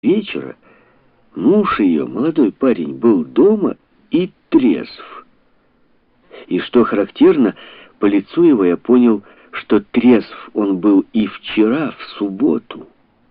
вечера муж ее, молодой парень, был дома и трезв. И что характерно, по лицу его я понял, что трезв он был и вчера, в субботу.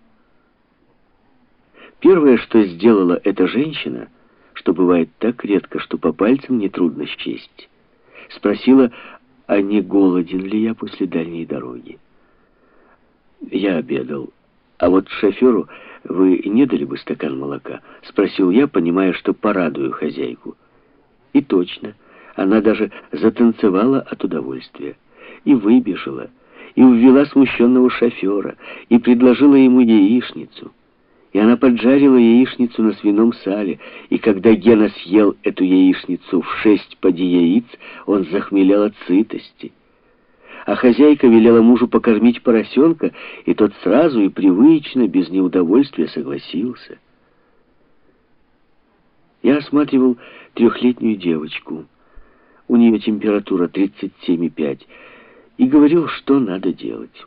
Первое, что сделала эта женщина, что бывает так редко, что по пальцам нетрудно счесть, спросила, а не голоден ли я после дальней дороги. Я обедал. А вот шоферу вы не дали бы стакан молока? Спросил я, понимая, что порадую хозяйку. И точно, она даже затанцевала от удовольствия. И выбежала, и увела смущенного шофера, и предложила ему яичницу. И она поджарила яичницу на свином сале, и когда Гена съел эту яичницу в 6 поди яиц, он захмелел от сытости. А хозяйка велела мужу покормить поросенка, и тот сразу и привычно, без неудовольствия согласился. Я осматривал 3-летнюю девочку. У нее температура 37,5, и говорил, что надо делать.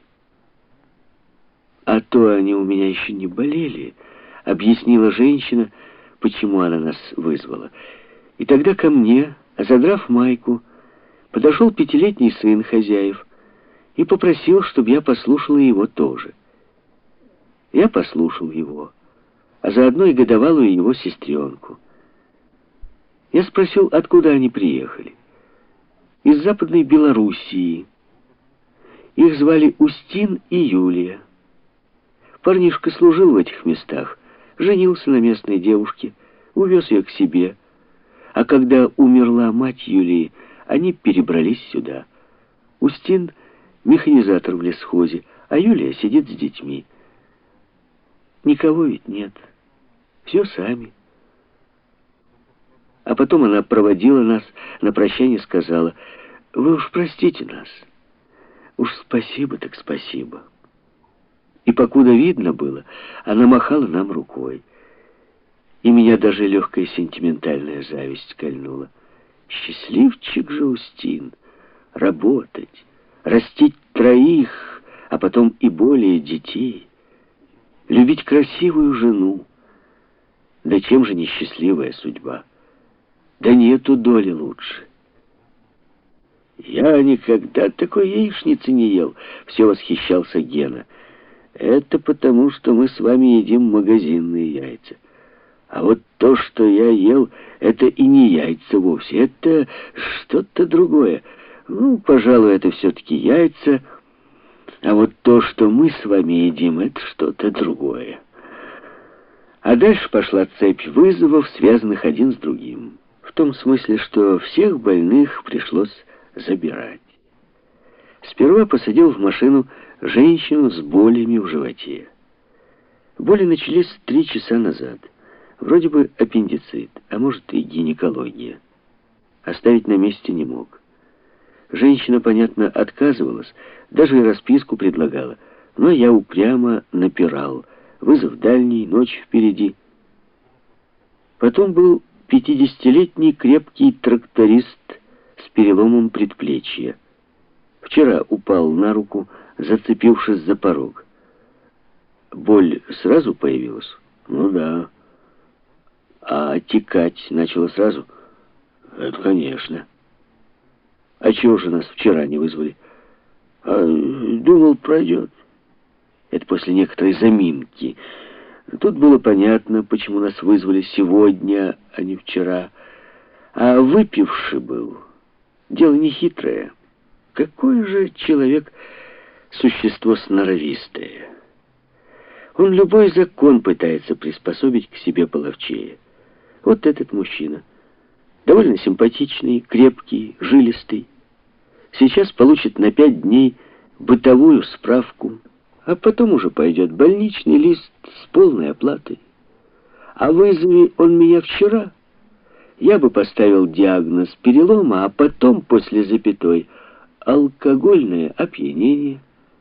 «А то они у меня еще не болели», — объяснила женщина, почему она нас вызвала. И тогда ко мне, задрав майку, подошел 5-летний сын хозяев и попросил, чтобы я послушала его тоже. Я послушал его, а заодно и годовалую его сестренку. Я спросил, откуда они приехали. Из Западной Белоруссии. Их звали Устин и Юлия. Парнишка служил в этих местах, женился на местной девушке, увез ее к себе. А когда умерла мать Юлии, они перебрались сюда. Устин — механизатор в лесхозе, а Юлия сидит с детьми. Никого ведь нет. Все сами. А потом она проводила нас, на прощание сказала: «Вы уж простите нас. Уж спасибо так спасибо». И покуда видно было, она махала нам рукой. И меня даже легкая сентиментальная зависть кольнула. Счастливчик же Устин. Работать, растить 3, а потом и более детей. Любить красивую жену. Да чем же несчастливая судьба? Да нету доли лучше. «Я никогда такой яичницы не ел», — все восхищался Гена. «Это потому, что мы с вами едим магазинные яйца. А вот то, что я ел, это и не яйца вовсе, это что-то другое. Ну, пожалуй, это все-таки яйца. А вот то, что мы с вами едим, это что-то другое». А дальше пошла цепь вызовов, связанных один с другим. В том смысле, что всех больных пришлось забирать. Сперва посадил в машину женщину с болями в животе. Боли начались 3 часа назад. Вроде бы аппендицит, а может и гинекология. Оставить на месте не мог. Женщина, понятно, отказывалась, даже и расписку предлагала. Но я упрямо напирал. Вызов дальний, ночь впереди. Потом был 50-летний крепкий тракторист с переломом предплечья. Вчера упал на руку, зацепившись за порог. Боль сразу появилась? Ну да. А отекать начало сразу? Это конечно. А чего же нас вчера не вызвали? Думал, пройдет. Это после некоторой заминки. Тут было понятно, почему нас вызвали сегодня, а не вчера. А выпивший был. Дело нехитрое. Какой же человек существо сноровистое. Он любой закон пытается приспособить к себе половчее. Вот этот мужчина. Довольно симпатичный, крепкий, жилистый. Сейчас получит на 5 дней бытовую справку, а потом уже пойдет больничный лист с полной оплатой. А вызови он меня вчера, я бы поставил диагноз перелома, а потом после запятой алкогольное опьянение.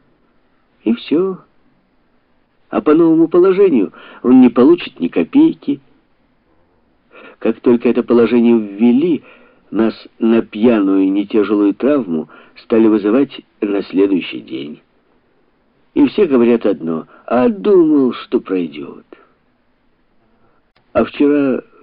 И все. А по новому положению он не получит ни копейки. Как только это положение ввели, нас на пьяную нетяжелую травму стали вызывать на следующий день. И все говорят одно: а думал, что пройдет. А вчера